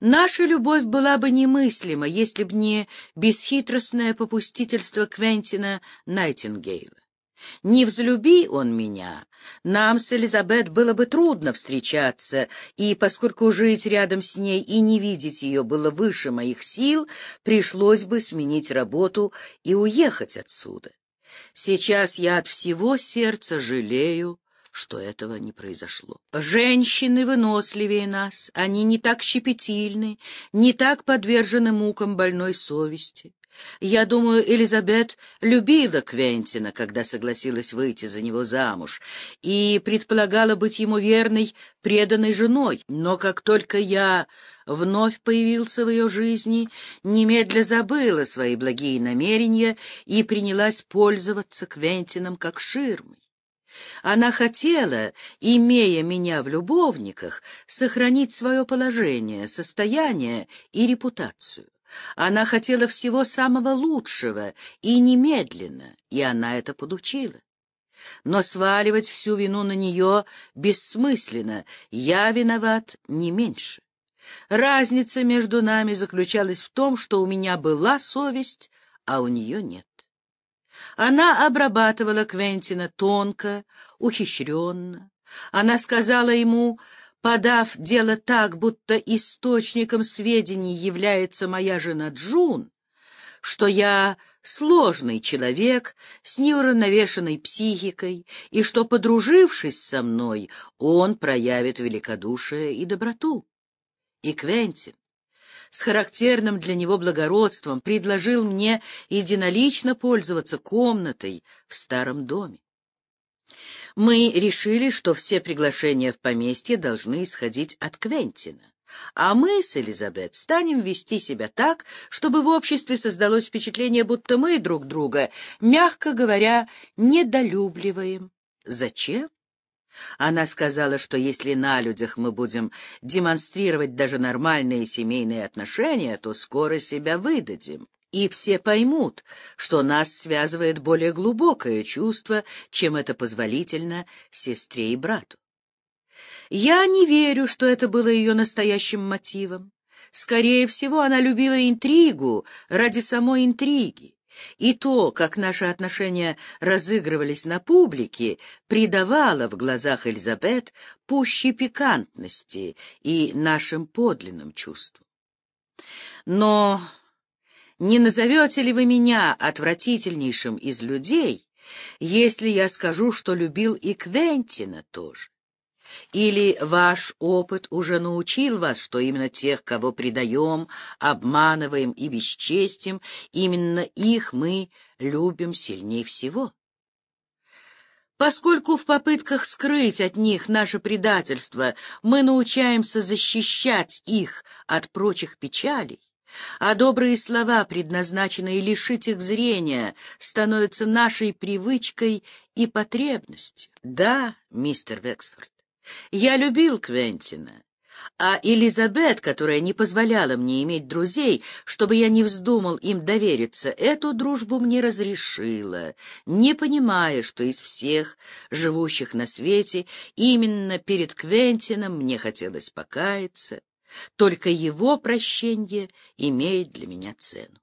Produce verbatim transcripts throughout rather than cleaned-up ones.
Наша любовь была бы немыслима, если б не бесхитростное попустительство Квентина Найтингейла. Не взлюби он меня, нам с Элизабет было бы трудно встречаться, и поскольку жить рядом с ней и не видеть ее было выше моих сил, пришлось бы сменить работу и уехать отсюда. Сейчас я от всего сердца жалею, что этого не произошло. Женщины выносливее нас, они не так щепетильны, не так подвержены мукам больной совести. Я думаю, Элизабет любила Квентина, когда согласилась выйти за него замуж, и предполагала быть ему верной, преданной женой. Но как только я вновь появился в ее жизни, немедля забыла свои благие намерения и принялась пользоваться Квентином как ширмой. Она хотела, имея меня в любовниках, сохранить свое положение, состояние и репутацию. Она хотела всего самого лучшего и немедленно, и она это получила. Но сваливать всю вину на нее бессмысленно, я виноват не меньше. Разница между нами заключалась в том, что у меня была совесть, а у нее нет. Она обрабатывала Квентина тонко, ухищренно. Она сказала ему, подав дело так, будто источником сведений является моя жена Джун, что я сложный человек с неуравновешенной психикой, и что, подружившись со мной, он проявит великодушие и доброту. И Квентин с характерным для него благородством предложил мне единолично пользоваться комнатой в старом доме. Мы решили, что все приглашения в поместье должны исходить от Квентина, а мы с Элизабет станем вести себя так, чтобы в обществе создалось впечатление, будто мы друг друга, мягко говоря, недолюбливаем. Зачем? Она сказала, что если на людях мы будем демонстрировать даже нормальные семейные отношения, то скоро себя выдадим, и все поймут, что нас связывает более глубокое чувство, чем это позволительно сестре и брату. Я не верю, что это было ее настоящим мотивом. Скорее всего, она любила интригу ради самой интриги. И то, как наши отношения разыгрывались на публике, придавало в глазах Элизабет пуще пикантности и нашим подлинным чувствам. Но не назовете ли вы меня отвратительнейшим из людей, если я скажу, что любил и Квентина тоже? Или ваш опыт уже научил вас, что именно тех, кого предаем, обманываем и бесчестим, именно их мы любим сильнее всего? Поскольку в попытках скрыть от них наше предательство мы научаемся защищать их от прочих печалей, а добрые слова, предназначенные лишить их зрения, становятся нашей привычкой и потребностью. Да, мистер Вексфорд, я любил Квентина, а Элизабет, которая не позволяла мне иметь друзей, чтобы я не вздумал им довериться, эту дружбу мне разрешила, не понимая, что из всех живущих на свете именно перед Квентином мне хотелось покаяться, только его прощение имеет для меня цену.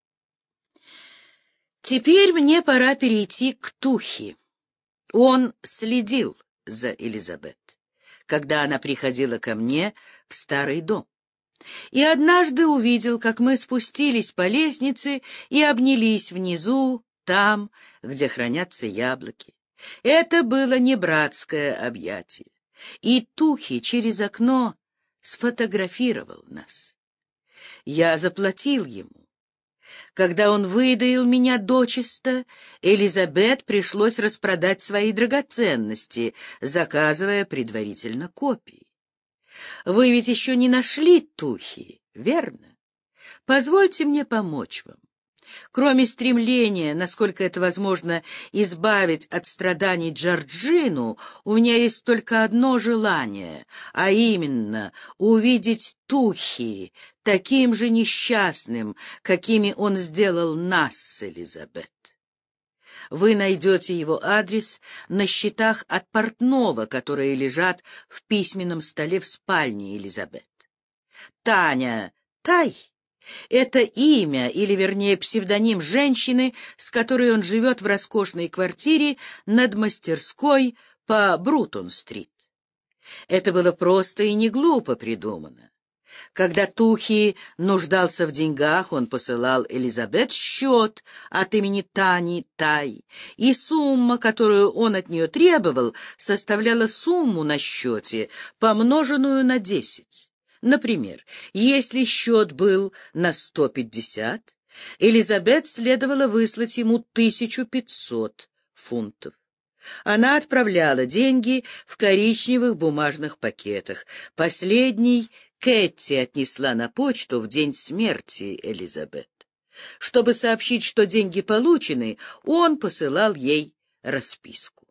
Теперь мне пора перейти к Тухи. Он следил за Элизабет, когда она приходила ко мне в старый дом, и однажды увидел, как мы спустились по лестнице и обнялись внизу, там, где хранятся яблоки. Это было не братское объятие, и Тухи через окно сфотографировал нас. Я заплатил ему. Когда он выдаил меня дочисто, Элизабет пришлось распродать свои драгоценности, заказывая предварительно копии. Вы ведь еще не нашли Тухи, верно? Позвольте мне помочь вам. Кроме стремления, насколько это возможно, избавить от страданий Джорджину, у меня есть только одно желание, а именно увидеть Тухи таким же несчастным, какими он сделал нас с Элизабет. Вы найдете его адрес на счетах от портного, которые лежат в письменном столе в спальне Элизабет. Таня Тай — это имя, или, вернее, псевдоним женщины, с которой он живет в роскошной квартире над мастерской по Брутон-стрит. Это было просто и не глупо придумано. Когда Тухи нуждался в деньгах, он посылал Элизабет счет от имени Тани Тай, и сумма, которую он от нее требовал, составляла сумму на счете, помноженную на десять. Например, если счет был на сто пятьдесят, Элизабет следовало выслать ему тысячу пятьсот фунтов. Она отправляла деньги в коричневых бумажных пакетах. Последний Кэти отнесла на почту в день смерти Элизабет. Чтобы сообщить, что деньги получены, он посылал ей расписку.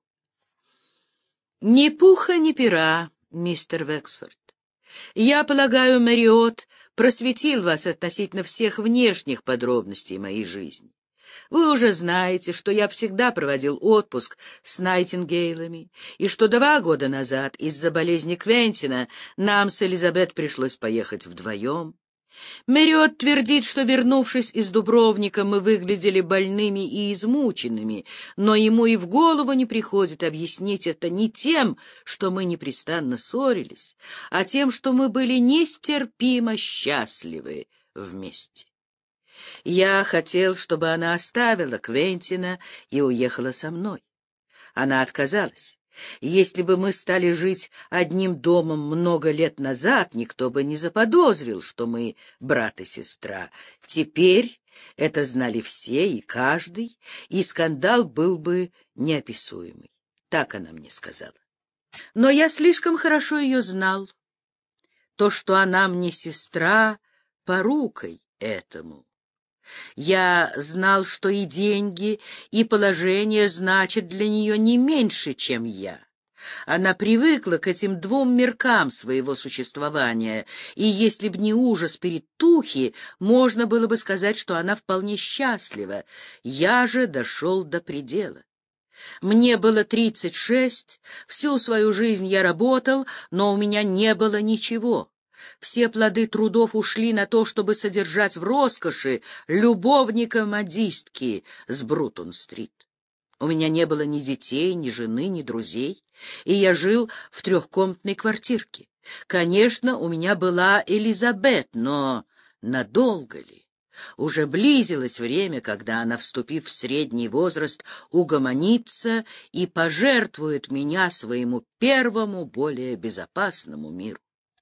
Ни пуха, ни пера, мистер Вексфорд. Я полагаю, Мэриот просветил вас относительно всех внешних подробностей моей жизни. Вы уже знаете, что я всегда проводил отпуск с Найтингейлами, и что два года назад из-за болезни Квентина нам с Элизабет пришлось поехать вдвоем. Мэриот твердит, что, вернувшись из Дубровника, мы выглядели больными и измученными, но ему и в голову не приходит объяснить это не тем, что мы непрестанно ссорились, а тем, что мы были нестерпимо счастливы вместе. Я хотел, чтобы она оставила Квентина и уехала со мной. Она отказалась. Если бы мы стали жить одним домом много лет назад, никто бы не заподозрил, что мы брат и сестра. Теперь это знали все и каждый, и скандал был бы неописуемый. Так она мне сказала. Но я слишком хорошо ее знал. То, что она мне сестра, порукой этому. Я знал, что и деньги, и положение значат для нее не меньше, чем я. Она привыкла к этим двум миркам своего существования, и если б не ужас перед Тухи, можно было бы сказать, что она вполне счастлива. Я же дошел до предела. Мне было тридцать шесть, всю свою жизнь я работал, но у меня не было ничего. Все плоды трудов ушли на то, чтобы содержать в роскоши любовника-модистки с Брутон-стрит. У меня не было ни детей, ни жены, ни друзей, и я жил в трехкомнатной квартирке. Конечно, у меня была Элизабет, но надолго ли? Уже близилось время, когда она, вступив в средний возраст, угомонится и пожертвует меня своему первому, более безопасному миру.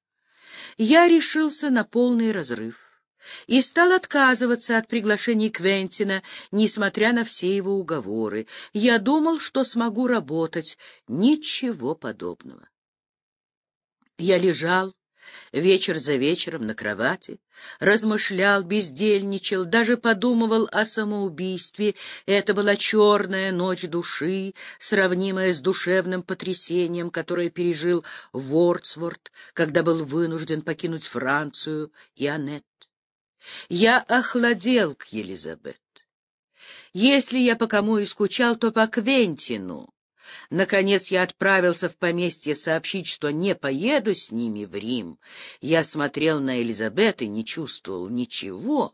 Я решился на полный разрыв и стал отказываться от приглашений Квентина, несмотря на все его уговоры. Я думал, что смогу работать. Ничего подобного. Я лежал вечер за вечером на кровати, размышлял, бездельничал, даже подумывал о самоубийстве. Это была черная ночь души, сравнимая с душевным потрясением, которое пережил Вордсворт, когда был вынужден покинуть Францию и Аннет. Я охладел к Елизабет. Если я по кому и скучал, то по Квентину. Наконец я отправился в поместье сообщить, что не поеду с ними в Рим. Я смотрел на Элизабет и не чувствовал ничего.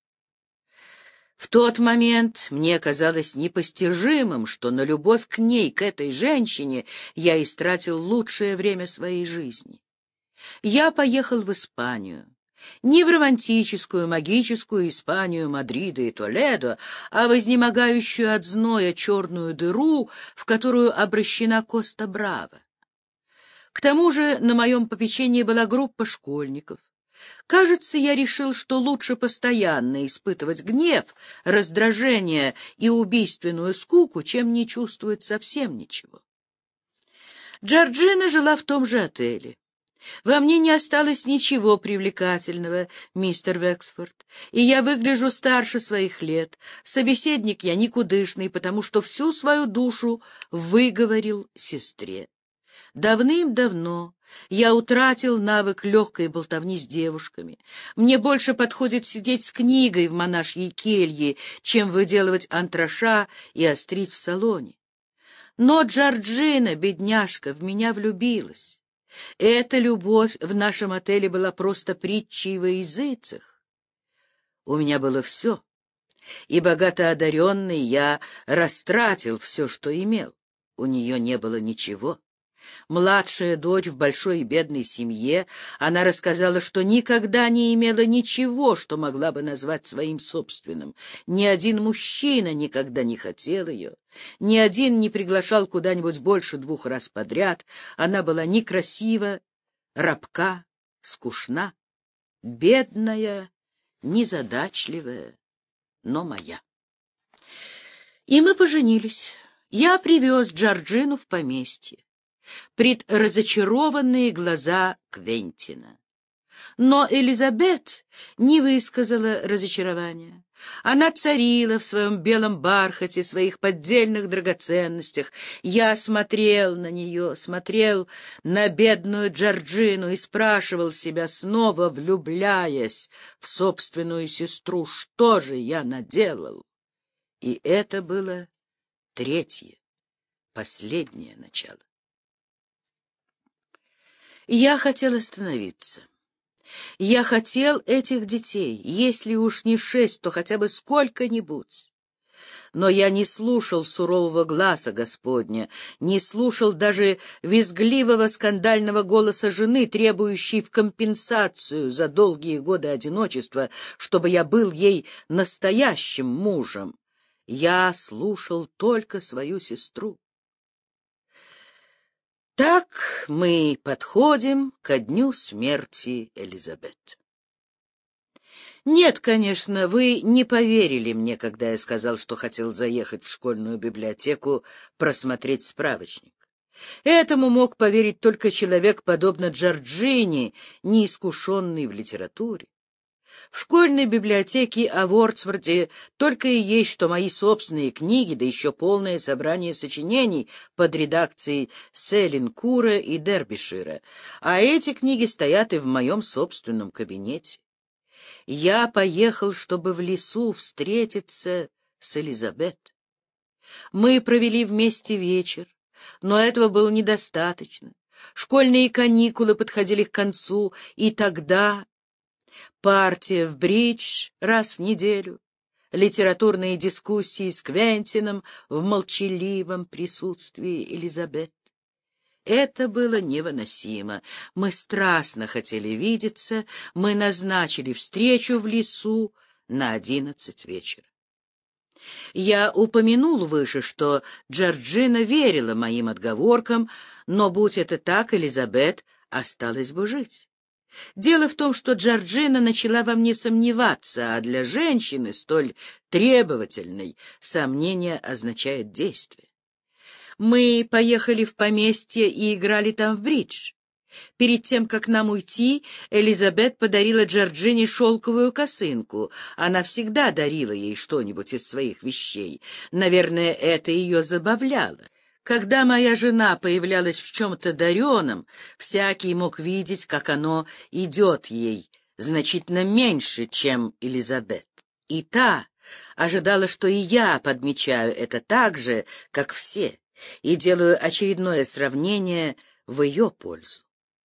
В тот момент мне казалось непостижимым, что на любовь к ней, к этой женщине, я истратил лучшее время своей жизни. Я поехал в Испанию. Не в романтическую, магическую Испанию Мадрида и Толедо, а в изнемогающую от зноя черную дыру, в которую обращена Коста-Браво. К тому же на моем попечении была группа школьников. Кажется, я решил, что лучше постоянно испытывать гнев, раздражение и убийственную скуку, чем не чувствовать совсем ничего. Джорджина жила в том же отеле. Во мне не осталось ничего привлекательного, мистер Вексфорд, и я выгляжу старше своих лет. Собеседник я никудышный, потому что всю свою душу выговорил сестре. Давным-давно я утратил навык легкой болтовни с девушками. Мне больше подходит сидеть с книгой в монашьей келье, чем выделывать антраша и острить в салоне. Но Джорджина, бедняжка, в меня влюбилась. Эта любовь в нашем отеле была просто притчей во языцах. У меня было все, и богато одаренный я растратил все, что имел. У нее не было ничего. Младшая дочь в большой и бедной семье, она рассказала, что никогда не имела ничего, что могла бы назвать своим собственным. Ни один мужчина никогда не хотел ее, ни один не приглашал куда-нибудь больше двух раз подряд. Она была некрасива, робка, скучна, бедная, незадачливая, но моя. И мы поженились. Я привез Джорджину в поместье пред разочарованные глаза Квентина. Но Элизабет не высказала разочарования. Она царила в своем белом бархате, своих поддельных драгоценностях. Я смотрел на нее, смотрел на бедную Джорджину и спрашивал себя, снова влюбляясь в собственную сестру, что же я наделал? И это было третье, последнее начало. Я хотел остановиться. Я хотел этих детей, если уж не шесть, то хотя бы сколько-нибудь. Но я не слушал сурового гласа Господня, не слушал даже визгливого скандального голоса жены, требующей в компенсацию за долгие годы одиночества, чтобы я был ей настоящим мужем. Я слушал только свою сестру. Так мы подходим ко дню смерти Элизабет. Нет, конечно, вы не поверили мне, когда я сказал, что хотел заехать в школьную библиотеку просмотреть справочник. Этому мог поверить только человек, подобно Джорджине, неискушенный в литературе. В школьной библиотеке о Вордсворте только и есть, что мои собственные книги, да еще полное собрание сочинений под редакцией Селинкура и Дербишира, а эти книги стоят и в моем собственном кабинете. Я поехал, чтобы в лесу встретиться с Элизабет. Мы провели вместе вечер, но этого было недостаточно. Школьные каникулы подходили к концу, и тогда партия в бридж раз в неделю, литературные дискуссии с Квентином в молчаливом присутствии Элизабет. Это было невыносимо. Мы страстно хотели видеться, мы назначили встречу в лесу на одиннадцать вечера. Я упомянул выше, что Джорджина верила моим отговоркам, но, будь это так, Элизабет осталась бы жить. Дело в том, что Джорджина начала во мне сомневаться, а для женщины, столь требовательной, сомнение означает действие. Мы поехали в поместье и играли там в бридж. Перед тем, как нам уйти, Элизабет подарила Джорджине шелковую косынку. Она всегда дарила ей что-нибудь из своих вещей. Наверное, это ее забавляло. Когда моя жена появлялась в чем-то дареном, всякий мог видеть, как оно идет ей значительно меньше, чем Элизабет. И та ожидала, что и я подмечаю это так же, как все, и делаю очередное сравнение в ее пользу.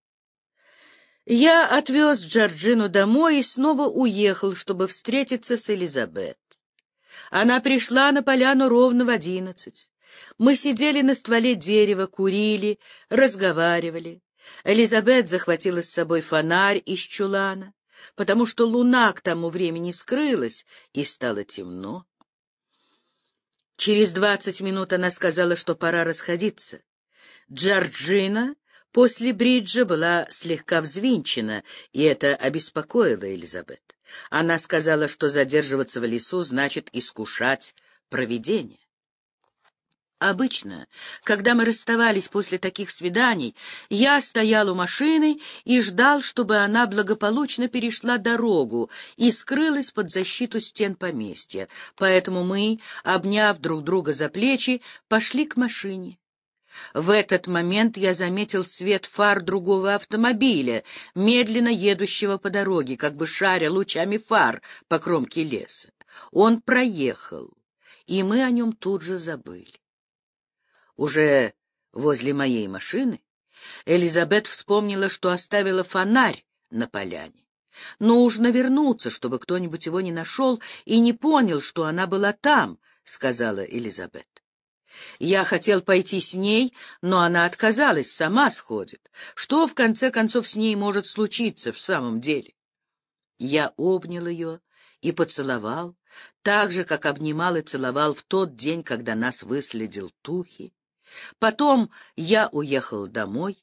Я отвез Джорджину домой и снова уехал, чтобы встретиться с Элизабет. Она пришла на поляну ровно в одиннадцать. Мы сидели на стволе дерева, курили, разговаривали. Элизабет захватила с собой фонарь из чулана, потому что луна к тому времени скрылась, и стало темно. Через двадцать минут она сказала, что пора расходиться. Джорджина после бриджа была слегка взвинчена, и это обеспокоило Элизабет. Она сказала, что задерживаться в лесу значит искушать провидение. Обычно, когда мы расставались после таких свиданий, я стоял у машины и ждал, чтобы она благополучно перешла дорогу и скрылась под защиту стен поместья. Поэтому мы, обняв друг друга за плечи, пошли к машине. В этот момент я заметил свет фар другого автомобиля, медленно едущего по дороге, как бы шаря лучами фар по кромке леса. Он проехал, и мы о нем тут же забыли. Уже возле моей машины Элизабет вспомнила, что оставила фонарь на поляне. «Нужно вернуться, чтобы кто-нибудь его не нашел и не понял, что она была там», — сказала Элизабет. Я хотел пойти с ней, но она отказалась, сама сходит. Что, в конце концов, с ней может случиться в самом деле? Я обнял ее и поцеловал, так же, как обнимал и целовал в тот день, когда нас выследил Тухи. Потом я уехал домой.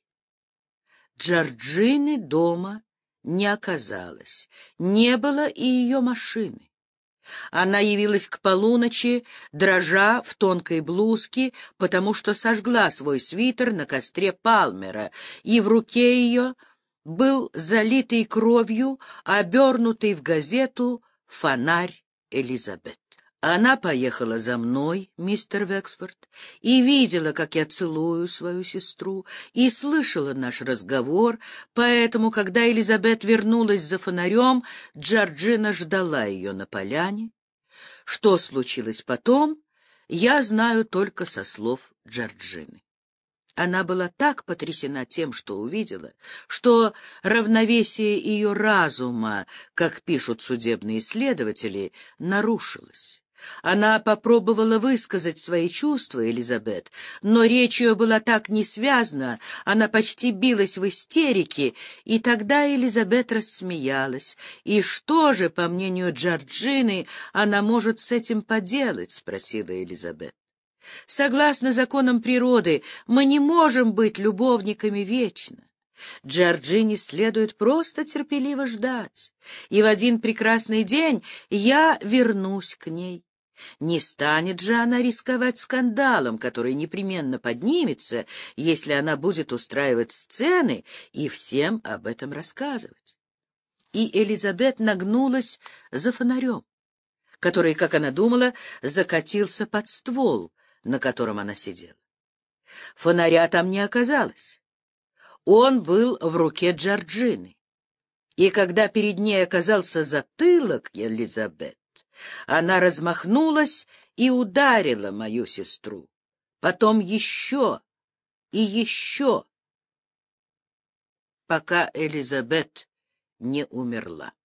Джорджины дома не оказалось, не было и ее машины. Она явилась к полуночи, дрожа в тонкой блузке, потому что сожгла свой свитер на костре Палмера, и в руке ее был залитый кровью, обернутый в газету фонарь Элизабет. Она поехала за мной, мистер Вексфорд, и видела, как я целую свою сестру, и слышала наш разговор, поэтому, когда Элизабет вернулась за фонарем, Джорджина ждала ее на поляне. Что случилось потом, я знаю только со слов Джорджины. Она была так потрясена тем, что увидела, что равновесие ее разума, как пишут судебные следователи, нарушилось. Она попробовала высказать свои чувства, Элизабет, но речь ее была так несвязна, она почти билась в истерике, и тогда Элизабет рассмеялась. «И что же, по мнению Джорджины, она может с этим поделать?» — спросила Элизабет. «Согласно законам природы, мы не можем быть любовниками вечно. Джорджине следует просто терпеливо ждать, и в один прекрасный день я вернусь к ней. Не станет же она рисковать скандалом, который непременно поднимется, если она будет устраивать сцены и всем об этом рассказывать». И Элизабет нагнулась за фонарем, который, как она думала, закатился под ствол, на котором она сидела. Фонаря там не оказалось. Он был в руке Джорджины. И когда перед ней оказался затылок Элизабет, она размахнулась и ударила мою сестру. Потом еще и еще, пока Элизабет не умерла.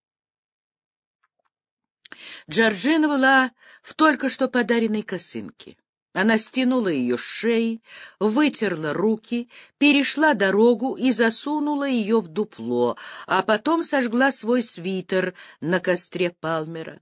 Джорджина была в только что подаренной косынке. Она стянула ее с шеи, вытерла руки, перешла дорогу и засунула ее в дупло, а потом сожгла свой свитер на костре Палмера.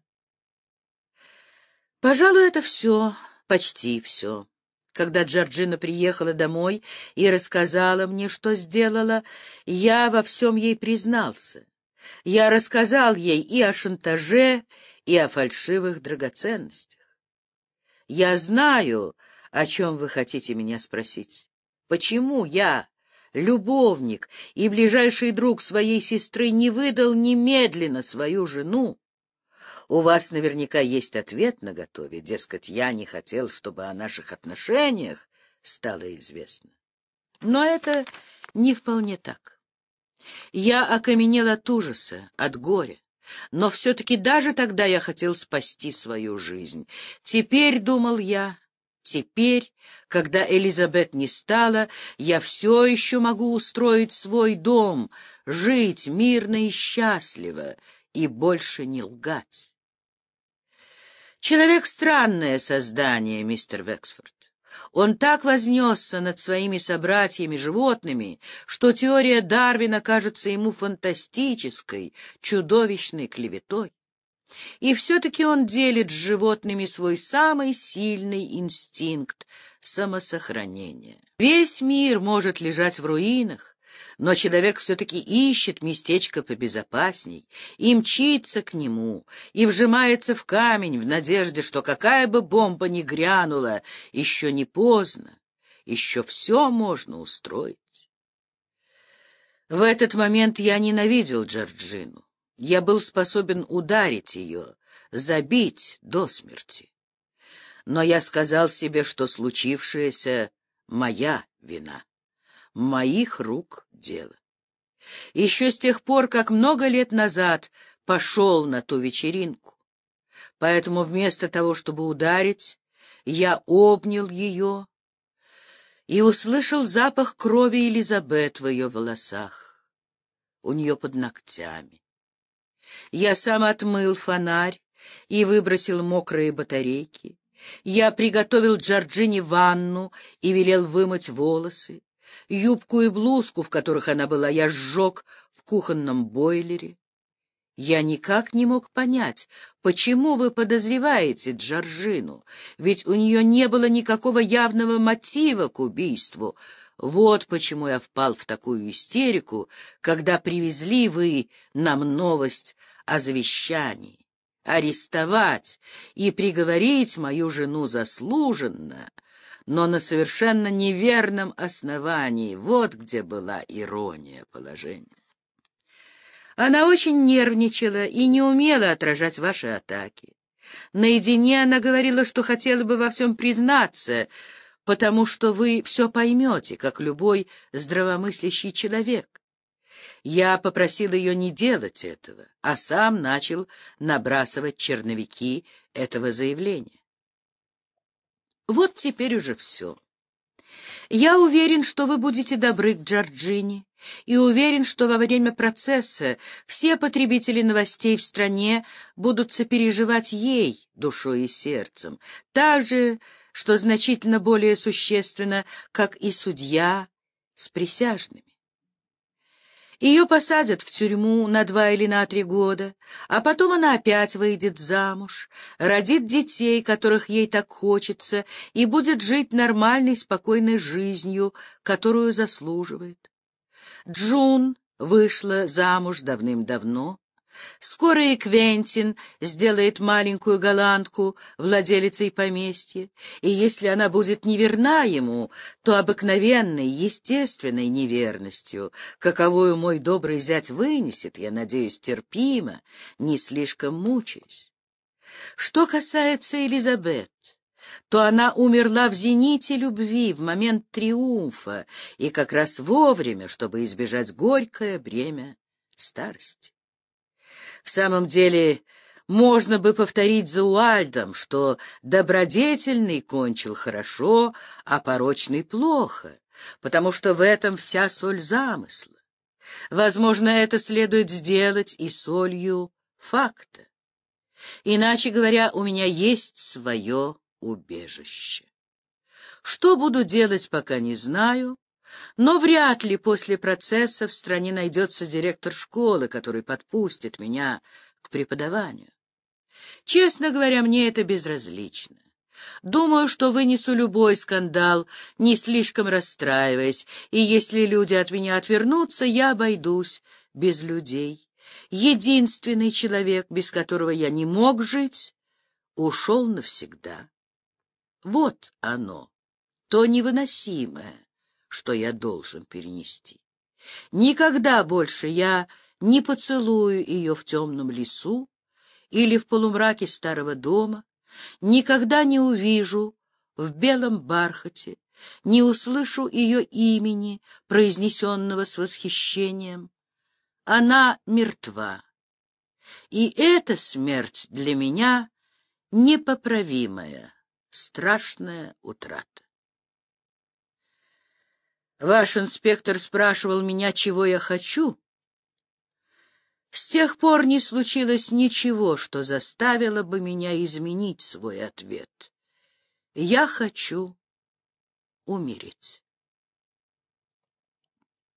Пожалуй, это все, почти все. Когда Джорджина приехала домой и рассказала мне, что сделала, я во всем ей признался. Я рассказал ей и о шантаже, и о фальшивых драгоценностях. Я знаю, о чем вы хотите меня спросить. Почему я, любовник и ближайший друг своей сестры, не выдал немедленно свою жену? У вас наверняка есть ответ наготове, дескать, я не хотел, чтобы о наших отношениях стало известно. Но это не вполне так. Я окаменел от ужаса, от горя. Но все-таки даже тогда я хотел спасти свою жизнь. Теперь, думал я, теперь, когда Элизабет не стала, я все еще могу устроить свой дом, жить мирно и счастливо и больше не лгать. Человек — странное создание, мистер Вексфорд. Он так вознесся над своими собратьями-животными, что теория Дарвина кажется ему фантастической, чудовищной клеветой. И все-таки он делит с животными свой самый сильный инстинкт — самосохранения. Весь мир может лежать в руинах, но человек все-таки ищет местечко побезопасней и мчится к нему, и вжимается в камень в надежде, что какая бы бомба ни грянула, еще не поздно, еще все можно устроить. В этот момент я ненавидел Джорджину. Я был способен ударить ее, забить до смерти. Но я сказал себе, что случившееся — моя вина. Моих рук дело. Еще с тех пор, как много лет назад пошел на ту вечеринку. Поэтому вместо того, чтобы ударить, я обнял ее и услышал запах крови Элизабет в ее волосах, у нее под ногтями. Я сам отмыл фонарь и выбросил мокрые батарейки. Я приготовил Джорджине ванну и велел вымыть волосы. Юбку и блузку, в которых она была, я сжег в кухонном бойлере. Я никак не мог понять, почему вы подозреваете Джорджину, ведь у нее не было никакого явного мотива к убийству. Вот почему я впал в такую истерику, когда привезли вы нам новость о завещании. Арестовать и приговорить мою жену заслуженно, но на совершенно неверном основании. Вот где была ирония положения. Она очень нервничала и не умела отражать ваши атаки. Наедине она говорила, что хотела бы во всем признаться, потому что вы все поймете, как любой здравомыслящий человек. Я попросил ее не делать этого, а сам начал набрасывать черновики этого заявления. Вот теперь уже все. Я уверен, что вы будете добры к Джорджине, и уверен, что во время процесса все потребители новостей в стране будут сопереживать ей душой и сердцем, так же, что значительно более существенно, как и судья с присяжными. Ее посадят в тюрьму на два или на три года, а потом она опять выйдет замуж, родит детей, которых ей так хочется, и будет жить нормальной, спокойной жизнью, которую заслуживает. Джун вышла замуж давным-давно. Скоро и Квентин сделает маленькую голландку владелицей поместья, и если она будет неверна ему, то обыкновенной, естественной неверностью, каковую мой добрый зять вынесет, я надеюсь, терпимо, не слишком мучаясь. Что касается Элизабет, то она умерла в зените любви, в момент триумфа, и как раз вовремя, чтобы избежать горькое бремя старости. В самом деле, можно бы повторить за Уальдом, что добродетельный кончил хорошо, а порочный плохо, потому что в этом вся соль замысла. Возможно, это следует сделать и солью факта. Иначе говоря, у меня есть свое убежище. Что буду делать, пока не знаю, но вряд ли после процесса в стране найдется директор школы, который подпустит меня к преподаванию. Честно говоря, мне это безразлично. Думаю, что вынесу любой скандал, не слишком расстраиваясь, и если люди от меня отвернутся, я обойдусь без людей. Единственный человек, без которого я не мог жить, ушел навсегда. Вот оно, то невыносимое, что я должен перенести. Никогда больше я не поцелую ее в темном лесу или в полумраке старого дома, никогда не увижу в белом бархате, не услышу ее имени, произнесенного с восхищением. Она мертва, и эта смерть для меня непоправимая, страшная утрата. Ваш инспектор спрашивал меня, чего я хочу. С тех пор не случилось ничего, что заставило бы меня изменить свой ответ. Я хочу умереть.